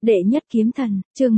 Đệ nhất kiếm thần, chương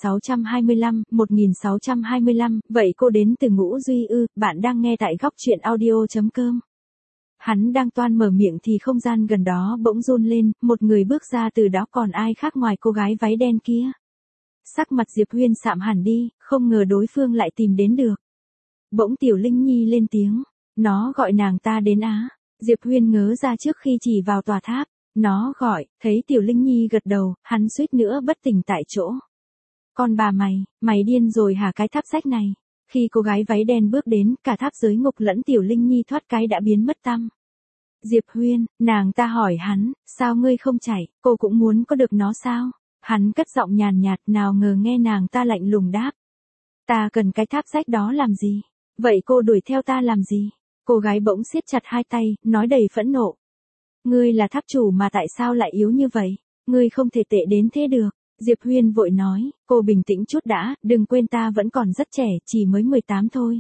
1625, vậy cô đến từ Ngũ Duy ư, bạn đang nghe tại góc truyện audio.com. Hắn đang toan mở miệng thì không gian gần đó bỗng run lên, một người bước ra từ đó, còn ai khác ngoài cô gái váy đen kia. Sắc mặt Diệp Huyên sạm hẳn đi, không ngờ đối phương lại tìm đến được. Bỗng Tiểu Linh Nhi lên tiếng, nó gọi nàng ta đến á. Diệp Huyên ngớ ra trước khi chỉ vào tòa tháp. Nó gọi, thấy Tiểu Linh Nhi gật đầu, hắn suýt nữa bất tỉnh tại chỗ. Con bà mày điên rồi hả, cái tháp sách này. Khi cô gái váy đen bước đến, cả tháp giới ngục lẫn Tiểu Linh Nhi thoát cái đã biến mất tăm. Diệp Huyên, nàng ta hỏi hắn, sao ngươi không chạy, cô cũng muốn có được nó sao? Hắn cất giọng nhàn nhạt, nào ngờ nghe nàng ta lạnh lùng đáp. Ta cần cái tháp sách đó làm gì? Vậy cô đuổi theo ta làm gì? Cô gái bỗng siết chặt hai tay, nói đầy phẫn nộ. Ngươi là tháp chủ mà tại sao lại yếu như vậy? Ngươi không thể tệ đến thế được. Diệp Huyên vội nói, cô bình tĩnh chút đã, đừng quên ta vẫn còn rất trẻ, chỉ mới 18 thôi.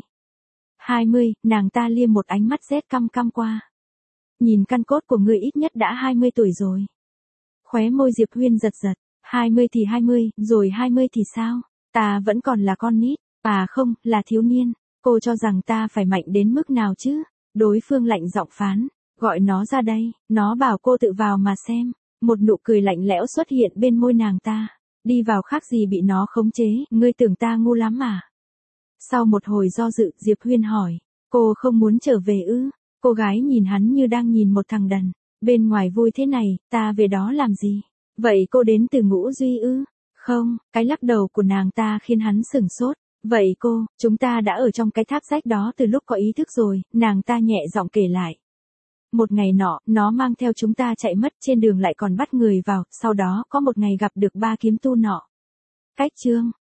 20, nàng ta liêm một ánh mắt rét căm căm qua. Nhìn căn cốt của ngươi ít nhất đã 20 tuổi rồi. Khóe môi Diệp Huyên giật giật, 20 thì 20, rồi 20 thì sao? Ta vẫn còn là con nít, à không, là thiếu niên. Cô cho rằng ta phải mạnh đến mức nào chứ? Đối phương lạnh giọng phán. Gọi nó ra đây, nó bảo cô tự vào mà xem. Một nụ cười lạnh lẽo xuất hiện bên môi nàng ta. Đi vào khác gì bị nó khống chế, ngươi tưởng ta ngu lắm à? Sau một hồi do dự, Diệp Huyên hỏi, cô không muốn trở về ư? Cô gái nhìn hắn như đang nhìn một thằng đần. Bên ngoài vui thế này, ta về đó làm gì? Vậy cô đến từ Ngũ Duy ư? Không, cái lắc đầu của nàng ta khiến hắn sửng sốt. Vậy cô, chúng ta đã ở trong cái tháp sách đó từ lúc có ý thức rồi, nàng ta nhẹ giọng kể lại. Một ngày nọ, nó mang theo chúng ta chạy mất, trên đường lại còn bắt người vào, sau đó có một ngày gặp được ba kiếm tu nọ. Cách chương,